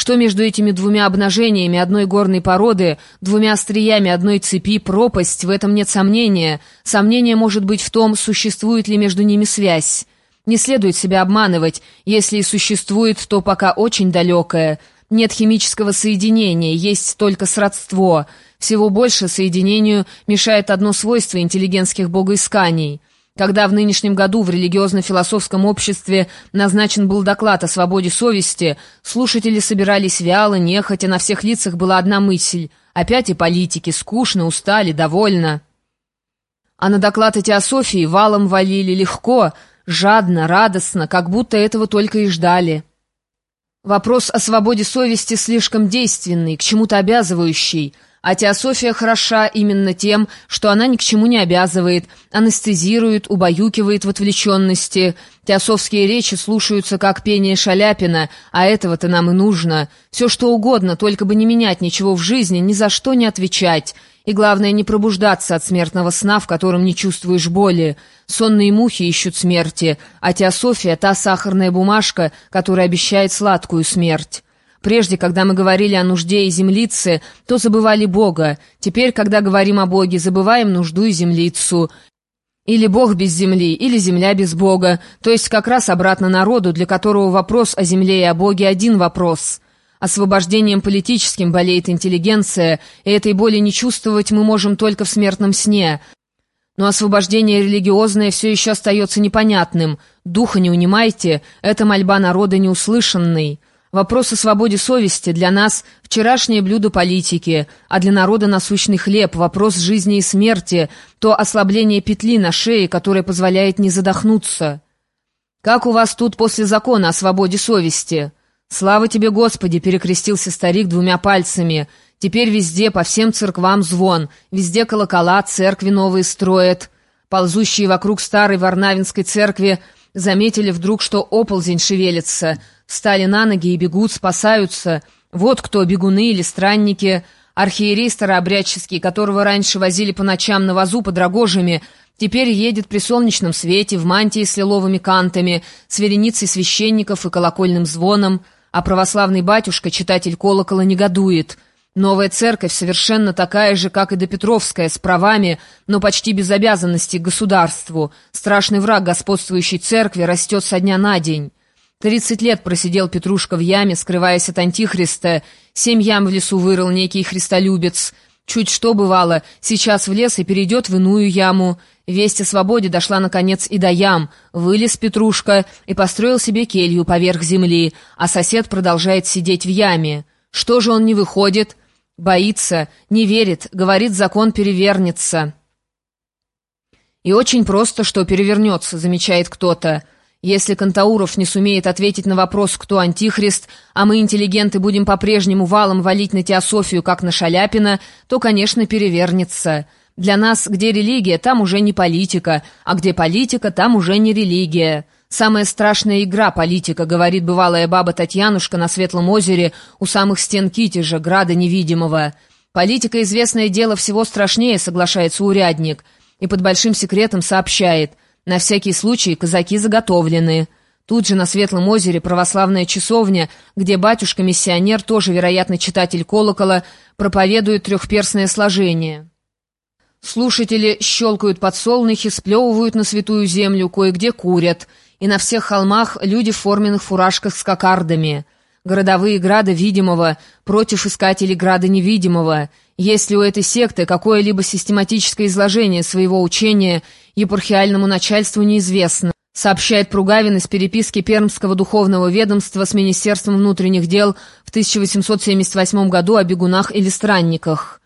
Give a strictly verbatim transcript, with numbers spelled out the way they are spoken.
Что между этими двумя обнажениями одной горной породы, двумя остриями одной цепи, пропасть, в этом нет сомнения. Сомнение может быть в том, существует ли между ними связь. Не следует себя обманывать, если и существует, то пока очень далекое. Нет химического соединения, есть только сродство. Всего больше соединению мешает одно свойство интеллигентских богоисканий. Когда в нынешнем году в религиозно-философском обществе назначен был доклад о свободе совести, слушатели собирались вяло, нехотя, на всех лицах была одна мысль — опять и политики, скучно, устали, довольно. А на доклад о теософии валом валили легко, жадно, радостно, как будто этого только и ждали. Вопрос о свободе совести слишком действенный, к чему-то обязывающий, а теософия хороша именно тем, что она ни к чему не обязывает, анестезирует, убаюкивает в отвлеченности. Теософские речи слушаются как пение Шаляпина, а этого-то нам и нужно. Все что угодно, только бы не менять ничего в жизни, ни за что не отвечать. И главное, не пробуждаться от смертного сна, в котором не чувствуешь боли. Сонные мухи ищут смерти, а теософия — та сахарная бумажка, которая обещает сладкую смерть. Прежде, когда мы говорили о нужде и землице, то забывали Бога. Теперь, когда говорим о Боге, забываем нужду и землицу. Или Бог без земли, или земля без Бога. То есть как раз обратно народу, для которого вопрос о земле и о Боге один вопрос. Освобождением политическим болеет интеллигенция, и этой боли не чувствовать мы можем только в смертном сне. Но освобождение религиозное все еще остается непонятным. Духа не унимайте, это мольба народа неуслышанной. Вопрос о свободе совести для нас – вчерашнее блюдо политики, а для народа насущный хлеб, вопрос жизни и смерти, то ослабление петли на шее, которое позволяет не задохнуться. «Как у вас тут после закона о свободе совести?» «Слава тебе, Господи!» – перекрестился старик двумя пальцами. «Теперь везде, по всем церквам звон, везде колокола, церкви новые строят». Ползущие вокруг старой Варнавинской церкви заметили вдруг, что оползень шевелится, встали на ноги и бегут, спасаются. Вот кто, бегуны или странники. Архиерей старообрядческий, которого раньше возили по ночам на вазу под Рогожами, теперь едет при солнечном свете, в мантии с лиловыми кантами, с вереницей священников и колокольным звоном, а православный батюшка, читатель колокола, негодует. Новая церковь совершенно такая же, как и допетровская, с правами, но почти без обязанностей к государству. Страшный враг господствующей церкви растет со дня на день. Тридцать лет просидел Петрушка в яме, скрываясь от антихриста. Семь ям в лесу вырыл некий христолюбец. Чуть что бывало, сейчас в лес и перейдет в иную яму. Весть о свободе дошла, наконец, и до ям. Вылез Петрушка и построил себе келью поверх земли, а сосед продолжает сидеть в яме. Что же он не выходит? Боится, не верит, говорит, закон перевернется. И очень просто, что перевернется, замечает кто-то. Если Кантауров не сумеет ответить на вопрос, кто антихрист, а мы, интеллигенты, будем по-прежнему валом валить на теософию, как на Шаляпина, то, конечно, перевернется. Для нас, где религия, там уже не политика, а где политика, там уже не религия. «Самая страшная игра — политика», — говорит бывалая баба Татьянушка на Светлом озере у самых стен Китежа, града невидимого. «Политика, известное дело, всего страшнее», — соглашается урядник, и под большим секретом сообщает: «На всякий случай казаки заготовлены». Тут же на Светлом озере православная часовня, где батюшка-миссионер, тоже, вероятно, читатель колокола, проповедует трехперстное сложение. Слушатели щелкают подсолнухи, сплевывают на святую землю, кое-где курят, и на всех холмах люди в форменных фуражках с кокардами. Городовые града видимого против искателей града невидимого. Есть ли у этой секты какое-либо систематическое изложение своего учения, епархиальному начальству неизвестно, сообщает Пругавин из переписки Пермского духовного ведомства с Министерством внутренних дел в тысяча восемьсот семьдесят восьмом году о бегунах или странниках.